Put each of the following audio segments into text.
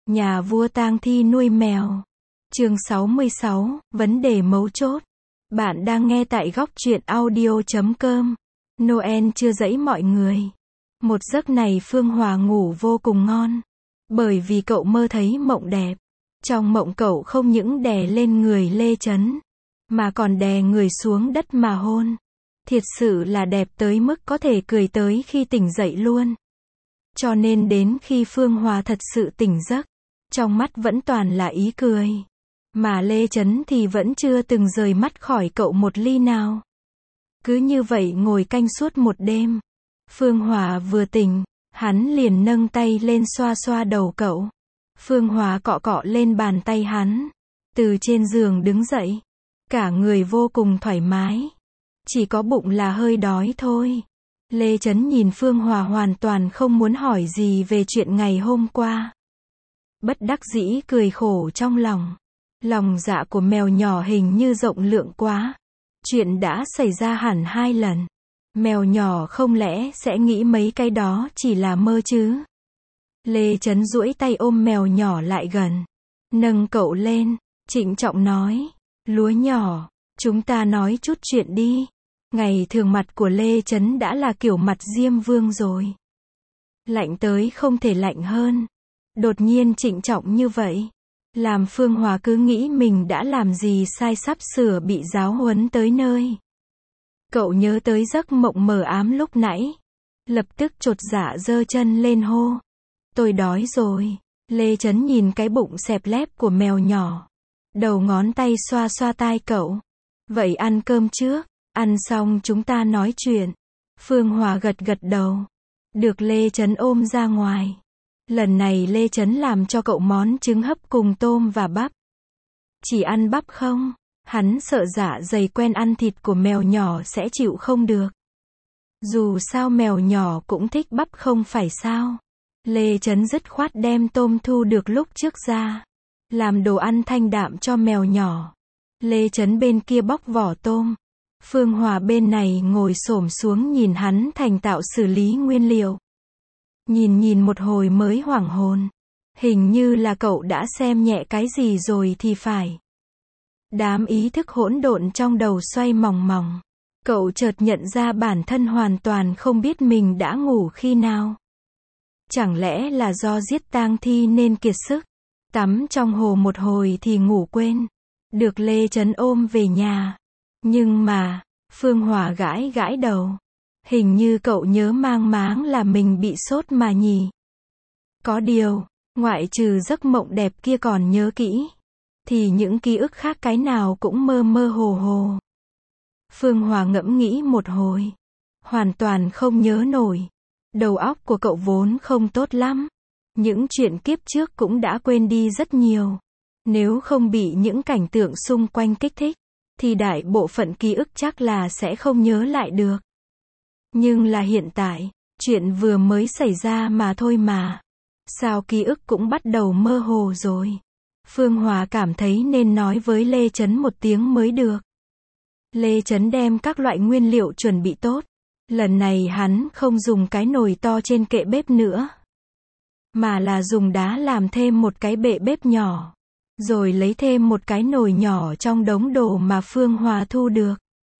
Nhà vua tang thi nuôi mèo. Chương 66, vấn đề mấu chốt. Bạn đang nghe tại góc truyện audio.com. Noel chưa dẫy mọi người. Một giấc này Phương Hòa ngủ vô cùng ngon. Bởi vì cậu mơ thấy mộng đẹp. Trong mộng cậu không những đè lên người Lê Chấn, mà còn đè người xuống đất mà hôn. Thiệt sự là đẹp tới mức có thể cười tới khi tỉnh dậy luôn. Cho nên đến khi Phương Hòa thật sự tỉnh giấc, trong mắt vẫn toàn là ý cười. Mà Lê Chấn thì vẫn chưa từng rời mắt khỏi cậu một ly nào. Cứ như vậy ngồi canh suốt một đêm. Phương Hòa vừa tỉnh, hắn liền nâng tay lên xoa xoa đầu cậu. Phương Hòa cọ cọ lên bàn tay hắn. Từ trên giường đứng dậy. Cả người vô cùng thoải mái. Chỉ có bụng là hơi đói thôi. Lê Chấn nhìn Phương Hòa hoàn toàn không muốn hỏi gì về chuyện ngày hôm qua. Bất đắc dĩ cười khổ trong lòng. Lòng dạ của mèo nhỏ hình như rộng lượng quá. Chuyện đã xảy ra hẳn 2 lần. Mèo nhỏ không lẽ sẽ nghĩ mấy cái đó chỉ là mơ chứ? Lê Chấn duỗi tay ôm mèo nhỏ lại gần. Nâng cậu lên, trịnh trọng nói. Lúa nhỏ, chúng ta nói chút chuyện đi. Ngày thường mặt của Lê Chấn đã là kiểu mặt Diêm Vương rồi. Lạnh tới không thể lạnh hơn. Đột nhiên trịnh trọng như vậy, làm Phương Hòa cứ nghĩ mình đã làm gì sai sắp sửa bị giáo huấn tới nơi. Cậu nhớ tới giấc mộng mờ ám lúc nãy. Lập tức chột dạ giơ chân lên hô. Tôi đói rồi. Lê Chấn nhìn cái bụng xẹp lép của mèo nhỏ. Đầu ngón tay xoa xoa tai cậu. Vậy ăn cơm trước. Ăn xong chúng ta nói chuyện. Phương Hòa gật gật đầu. Được Lê Chấn ôm ra ngoài. Lần này Lê Chấn làm cho cậu món trứng hấp cùng tôm và bắp. Chỉ ăn bắp không? Hắn sợ dạ dày quen ăn thịt của mèo nhỏ sẽ chịu không được. Dù sao mèo nhỏ cũng thích bắp không phải sao? Lê Chấn dứt khoát đem tôm thu được lúc trước ra. Làm đồ ăn thanh đạm cho mèo nhỏ. Lê Chấn bên kia bóc vỏ tôm. Phương Hòa bên này ngồi xổm xuống nhìn hắn thành thạo xử lý nguyên liệu. Nhìn một hồi mới hoảng hồn. Hình như là cậu đã xem nhẹ cái gì rồi thì phải. Đám ý thức hỗn độn trong đầu xoay mòng mòng. Cậu chợt nhận ra bản thân hoàn toàn không biết mình đã ngủ khi nào. Chẳng lẽ là do giết tang thi nên kiệt sức. Tắm trong hồ một hồi thì ngủ quên. Được Lê Chấn ôm về nhà. Nhưng mà, Phương Hòa gãi gãi đầu. Hình như cậu nhớ mang máng là mình bị sốt mà nhỉ. Có điều, ngoại trừ giấc mộng đẹp kia còn nhớ kỹ, thì những ký ức khác cái nào cũng mơ mơ hồ hồ. Phương Hòa ngẫm nghĩ một hồi. Hoàn toàn không nhớ nổi. Đầu óc của cậu vốn không tốt lắm. Những chuyện kiếp trước cũng đã quên đi rất nhiều. Nếu không bị những cảnh tượng xung quanh kích thích, thì đại bộ phận ký ức chắc là sẽ không nhớ lại được. Nhưng là hiện tại, chuyện vừa mới xảy ra mà thôi mà. Sao ký ức cũng bắt đầu mơ hồ rồi. Phương Hòa cảm thấy nên nói với Lê Chấn một tiếng mới được. Lê Chấn đem các loại nguyên liệu chuẩn bị tốt. Lần này hắn không dùng cái nồi to trên kệ bếp nữa, mà là dùng đá làm thêm một cái bệ bếp nhỏ. Rồi lấy thêm một cái nồi nhỏ trong đống đồ mà Phương Hòa thu được.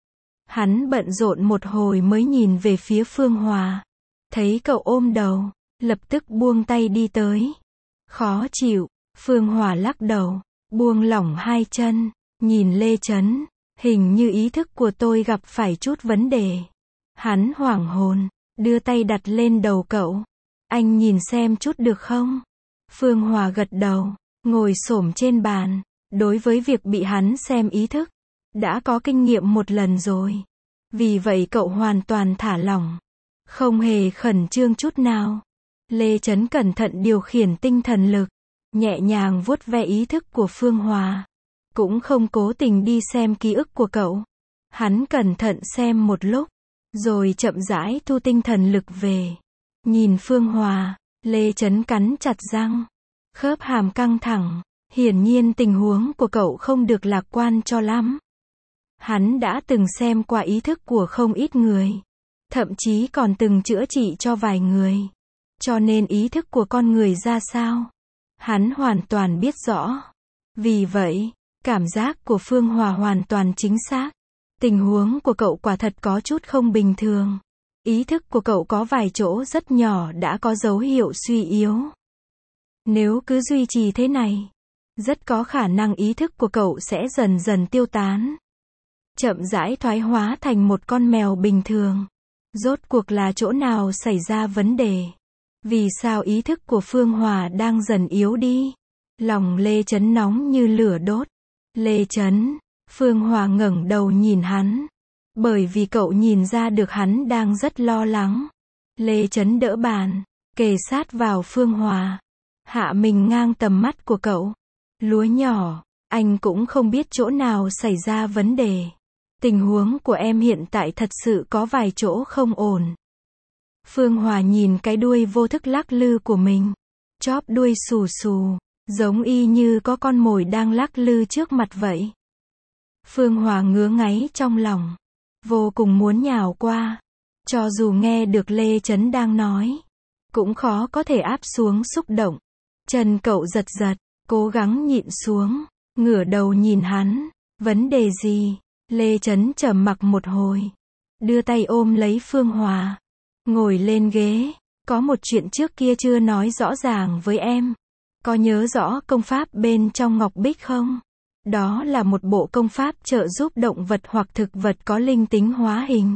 Hắn bận rộn một hồi mới nhìn về phía Phương Hòa. Thấy cậu ôm đầu, lập tức buông tay đi tới. Khó chịu, Phương Hòa lắc đầu, buông lỏng 2 chân, nhìn Lê Chấn. Hình như ý thức của tôi gặp phải chút vấn đề. Hắn hoảng hồn, đưa tay đặt lên đầu cậu. Anh nhìn xem chút được không? Phương Hòa gật đầu, ngồi xổm trên bàn. Đối với việc bị hắn xem ý thức, đã có kinh nghiệm một lần rồi. Vì vậy cậu hoàn toàn thả lỏng, không hề khẩn trương chút nào. Lê Chấn cẩn thận điều khiển tinh thần lực, nhẹ nhàng vuốt ve ý thức của Phương Hòa. Cũng không cố tình đi xem ký ức của cậu. Hắn cẩn thận xem một lúc, rồi chậm rãi thu tinh thần lực về. Nhìn Phương Hòa, Lê Chấn cắn chặt răng, khớp hàm căng thẳng. Hiển nhiên tình huống của cậu không được lạc quan cho lắm. Hắn đã từng xem qua ý thức của không ít người. Thậm chí còn từng chữa trị cho vài người. Cho nên ý thức của con người ra sao, Hắn hoàn toàn biết rõ. Vì vậy, cảm giác của Phương Hòa hoàn toàn chính xác. Tình huống của cậu quả thật có chút không bình thường. Ý thức của cậu có vài chỗ rất nhỏ đã có dấu hiệu suy yếu. Nếu cứ duy trì thế này, rất có khả năng ý thức của cậu sẽ dần dần tiêu tán. Chậm rãi thoái hóa thành một con mèo bình thường. Rốt cuộc là chỗ nào xảy ra vấn đề? Vì sao ý thức của Phương Hòa đang dần yếu đi? Lòng Lê Chấn nóng như lửa đốt. Lê Chấn, Phương Hòa ngẩng đầu nhìn hắn. Bởi vì cậu nhìn ra được hắn đang rất lo lắng. Lê Chấn đỡ bàn, kề sát vào Phương Hòa. Hạ mình ngang tầm mắt của cậu. Lúa nhỏ, anh cũng không biết chỗ nào xảy ra vấn đề. Tình huống của em hiện tại thật sự có vài chỗ không ổn. Phương Hòa nhìn cái đuôi vô thức lắc lư của mình. Chóp đuôi xù xù, giống y như có con mồi đang lắc lư trước mặt vậy. Phương Hòa ngứa ngáy trong lòng. Vô cùng muốn nhào qua. Cho dù nghe được Lê Chấn đang nói, cũng khó có thể áp xuống xúc động. Chân cậu giật giật, cố gắng nhịn xuống, ngửa đầu nhìn hắn. Vấn đề gì? Lê Chấn trầm mặc một hồi. Đưa tay ôm lấy Phương Hòa. Ngồi lên ghế. Có một chuyện trước kia chưa nói rõ ràng với em. Có nhớ rõ công pháp bên trong ngọc bích không? Đó là một bộ công pháp trợ giúp động vật hoặc thực vật có linh tính hóa hình.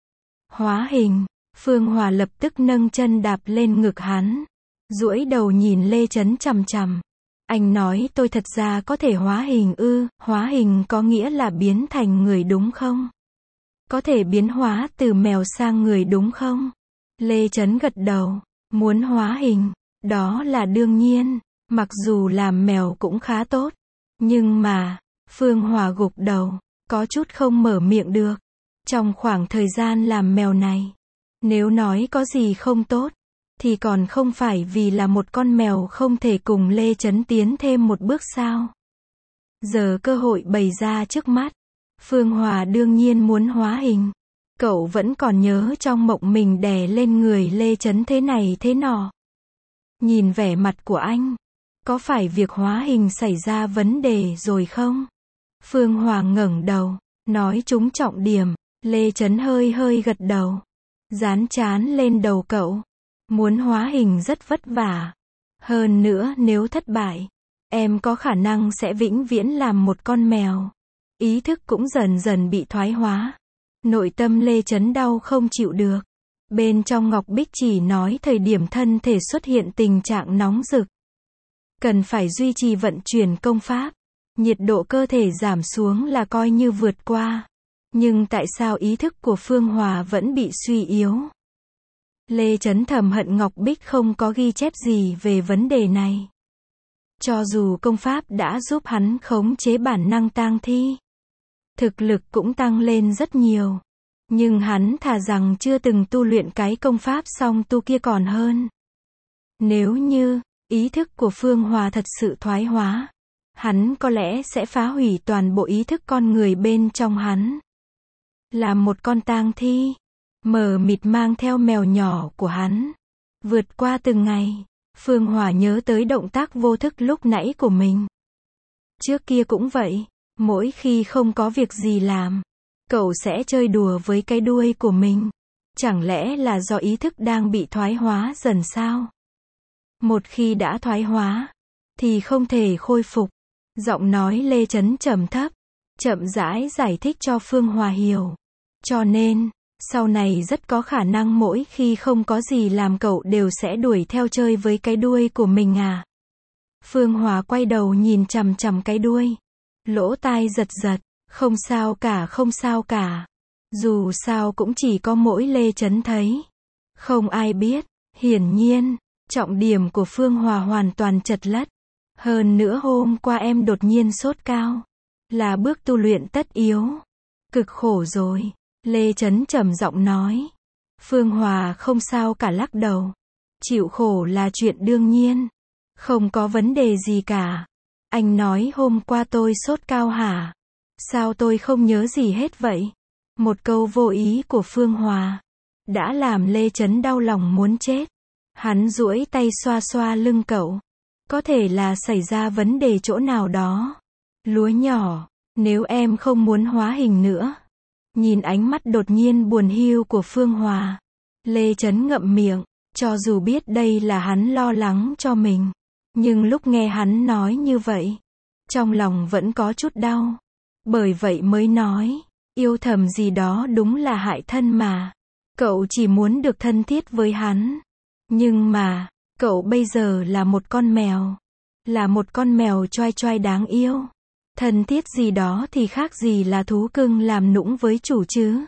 Hóa hình? Phương Hòa lập tức nâng chân đạp lên ngực hắn. Duỗi đầu nhìn Lê Chấn chằm chằm. Anh nói tôi thật ra có thể hóa hình ư? Hóa hình có nghĩa là biến thành người đúng không? Có thể biến hóa từ mèo sang người đúng không? Lê Chấn gật đầu. Muốn hóa hình, đó là đương nhiên. Mặc dù làm mèo cũng khá tốt. Nhưng mà, Phương Hòa gục đầu, có chút không mở miệng được. Trong khoảng thời gian làm mèo này, nếu nói có gì không tốt, thì còn không phải vì là một con mèo không thể cùng Lê Chấn tiến thêm một bước sao? Giờ cơ hội bày ra trước mắt, Phương Hòa đương nhiên muốn hóa hình. Cậu vẫn còn nhớ trong mộng mình đè lên người Lê Chấn thế này thế nọ. Nhìn vẻ mặt của anh, có phải việc hóa hình xảy ra vấn đề rồi không? Phương Hòa ngẩng đầu, nói trúng trọng điểm. Lê Chấn hơi hơi gật đầu, dán trán lên đầu cậu. Muốn hóa hình rất vất vả. Hơn nữa nếu thất bại, em có khả năng sẽ vĩnh viễn làm một con mèo. Ý thức cũng dần dần bị thoái hóa. Nội tâm Lê Chấn đau không chịu được. Bên trong ngọc bích chỉ nói thời điểm thân thể xuất hiện tình trạng nóng rực, cần phải duy trì vận chuyển công pháp. Nhiệt độ cơ thể giảm xuống là coi như vượt qua. Nhưng tại sao ý thức của Phương Hòa vẫn bị suy yếu? Lê Chấn thầm hận ngọc bích không có ghi chép gì về vấn đề này. Cho dù công pháp đã giúp hắn khống chế bản năng tang thi, thực lực cũng tăng lên rất nhiều. Nhưng hắn thà rằng chưa từng tu luyện cái công pháp song tu kia còn hơn. Nếu như ý thức của Phương Hòa thật sự thoái hóa, hắn có lẽ sẽ phá hủy toàn bộ ý thức con người bên trong hắn. Là một con tang thi, mờ mịt mang theo mèo nhỏ của hắn. Vượt qua từng ngày, Phương Hòa nhớ tới động tác vô thức lúc nãy của mình. Trước kia cũng vậy, mỗi khi không có việc gì làm, cậu sẽ chơi đùa với cái đuôi của mình. Chẳng lẽ là do ý thức đang bị thoái hóa dần sao? Một khi đã thoái hóa, thì không thể khôi phục. Giọng nói Lê Chấn trầm thấp, chậm rãi giải thích cho Phương Hòa hiểu. Cho nên, sau này rất có khả năng mỗi khi không có gì làm cậu đều sẽ đuổi theo chơi với cái đuôi của mình à? Phương Hòa quay đầu nhìn chằm chằm cái đuôi. Lỗ tai giật giật, không sao cả, không sao cả. Dù sao cũng chỉ có mỗi Lê Chấn thấy. Không ai biết. Hiển nhiên, trọng điểm của Phương Hòa hoàn toàn chật lất. Hơn nữa hôm qua em đột nhiên sốt cao. Là bước tu luyện tất yếu. Cực khổ rồi. Lê Chấn trầm giọng nói. Phương Hòa không sao cả lắc đầu. Chịu khổ là chuyện đương nhiên. Không có vấn đề gì cả. Anh nói hôm qua tôi sốt cao hả? Sao tôi không nhớ gì hết vậy? Một câu vô ý của Phương Hòa đã làm Lê Chấn đau lòng muốn chết. Hắn duỗi tay xoa xoa lưng cậu. Có thể là xảy ra vấn đề chỗ nào đó. Lúa nhỏ, nếu em không muốn hóa hình nữa. Nhìn ánh mắt đột nhiên buồn hiu của Phương Hòa, Lê Chấn ngậm miệng, cho dù biết đây là hắn lo lắng cho mình. Nhưng lúc nghe hắn nói như vậy, trong lòng vẫn có chút đau. Bởi vậy mới nói, yêu thầm gì đó đúng là hại thân mà. Cậu chỉ muốn được thân thiết với hắn. Nhưng mà, cậu bây giờ là một con mèo. Là một con mèo choai choai đáng yêu. Thân thiết gì đó thì khác gì là thú cưng làm nũng với chủ chứ.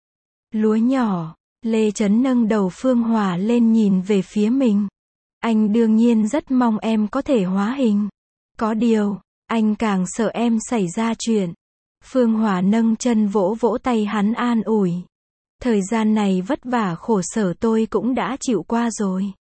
Lúa nhỏ, Lê Chấn nâng đầu Phương Hòa lên nhìn về phía mình. Anh đương nhiên rất mong em có thể hóa hình. Có điều, anh càng sợ em xảy ra chuyện. Phương Hòa nâng chân vỗ vỗ tay hắn an ủi. Thời gian này vất vả khổ sở tôi cũng đã chịu qua rồi.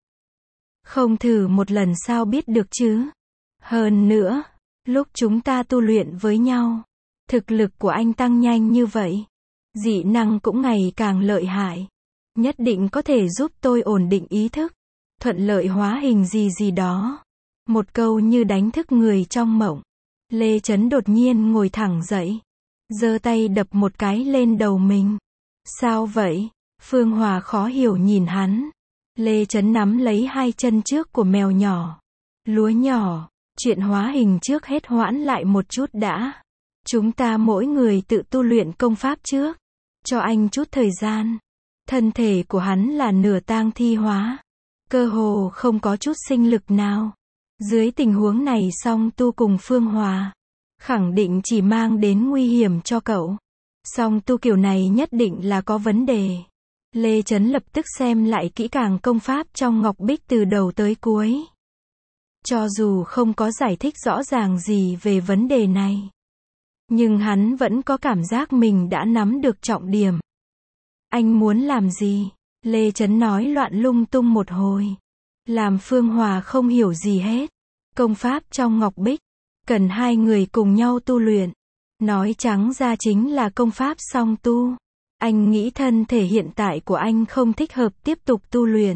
Không thử một lần sao biết được chứ. Hơn nữa, lúc chúng ta tu luyện với nhau, thực lực của anh tăng nhanh như vậy. Dị năng cũng ngày càng lợi hại. Nhất định có thể giúp tôi ổn định ý thức. Thuận lợi hóa hình gì gì đó. Một câu như đánh thức người trong mộng. Lê Chấn đột nhiên ngồi thẳng dậy. Giơ tay đập một cái lên đầu mình. Sao vậy? Phương Hòa khó hiểu nhìn hắn. Lê Chấn nắm lấy hai chân trước của mèo nhỏ. Lúa nhỏ, chuyện hóa hình trước hết hoãn lại một chút đã. Chúng ta mỗi người tự tu luyện công pháp trước. Cho anh chút thời gian. Thân thể của hắn là nửa tang thi hóa. Cơ hồ không có chút sinh lực nào. Dưới tình huống này song tu cùng Phương Hòa, khẳng định chỉ mang đến nguy hiểm cho cậu. Song tu kiểu này nhất định là có vấn đề. Lê Chấn lập tức xem lại kỹ càng công pháp trong Ngọc Bích từ đầu tới cuối. Cho dù không có giải thích rõ ràng gì về vấn đề này, nhưng hắn vẫn có cảm giác mình đã nắm được trọng điểm. Anh muốn làm gì? Lê Chấn nói loạn lung tung một hồi. Làm Phương Hòa không hiểu gì hết. Công pháp trong Ngọc Bích, cần hai người cùng nhau tu luyện. Nói trắng ra chính là công pháp song tu. Anh nghĩ thân thể hiện tại của anh không thích hợp tiếp tục tu luyện.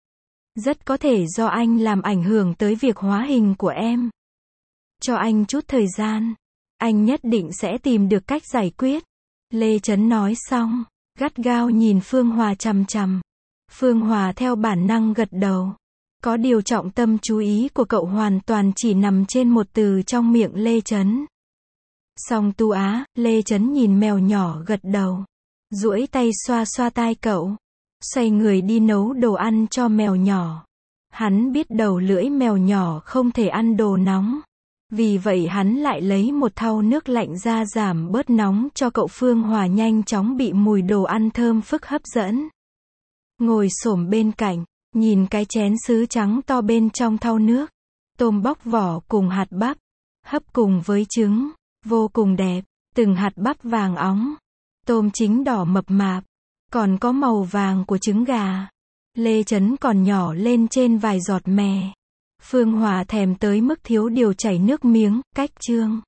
Rất có thể do anh làm ảnh hưởng tới việc hóa hình của em. Cho anh chút thời gian. Anh nhất định sẽ tìm được cách giải quyết. Lê Chấn nói xong, gắt gao nhìn Phương Hòa chằm chằm. Phương Hòa theo bản năng gật đầu. Có điều trọng tâm chú ý của cậu hoàn toàn chỉ nằm trên một từ trong miệng Lê Chấn. Song tu á, Lê Chấn nhìn mèo nhỏ gật đầu. Duỗi tay xoa xoa tai cậu. Xoay người đi nấu đồ ăn cho mèo nhỏ. Hắn biết đầu lưỡi mèo nhỏ không thể ăn đồ nóng. Vì vậy hắn lại lấy một thau nước lạnh ra giảm bớt nóng cho cậu. Phương Hòa nhanh chóng bị mùi đồ ăn thơm phức hấp dẫn. Ngồi xổm bên cạnh, nhìn cái chén sứ trắng to bên trong thau nước. Tôm bóc vỏ cùng hạt bắp, hấp cùng với trứng, vô cùng đẹp, từng hạt bắp vàng óng. Tôm chính đỏ mập mạp, còn có màu vàng của trứng gà. Lê Chấn còn nhỏ lên trên vài giọt mè. Phương Hòa thèm tới mức thiếu điều chảy nước miếng. Cách chương